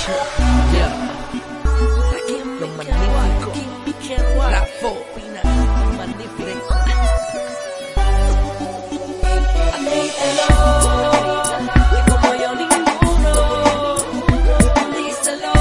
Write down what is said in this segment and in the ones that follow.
Los magníficos, Rafo, magnífico. Y como yo ninguno, díselo,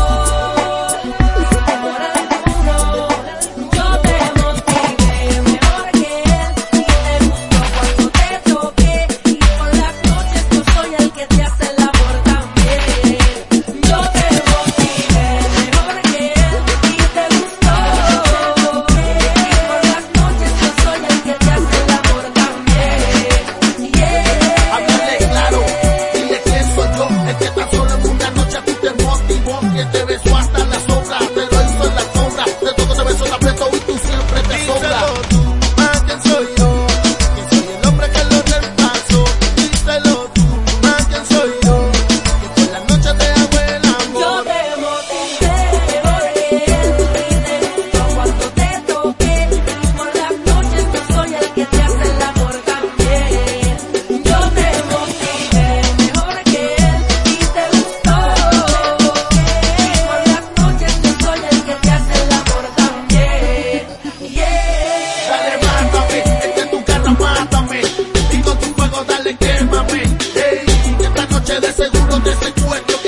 por alguno. Yo te motivé mejor que él y te gustó cuando te toqué. Y por las noches yo soy el que te hace el amor también. Yo te motivé mejor que él y te gustó. Y por las noches yo soy el que te hace el amor también. Yeah. Háblale claro, dile que soy yo, el que tan solo en una noche a ti te motivó, que te besó hasta la sombra, te lo hizo en la sombra, de todo te besó, te apretó y tú siempre te sobra. Díselo tú, más quién soy yo, que soy el hombre que lo reemplazo. Díselo tú, más quién soy yo, que por la noche te hago el amor. Yo te motivé mejor que él y te gustó cuando te toqué. Y por las noches yo soy el que te hace el amor también. Yo te motivé mejor que él y te gustó. Y por las noches yo soy el que te hace el amor también. Yeah. Dale, mátame, esta es tu casa, mátame, y con tu fuego dale, quémame. Ey, esta noche de seguro te secuestro.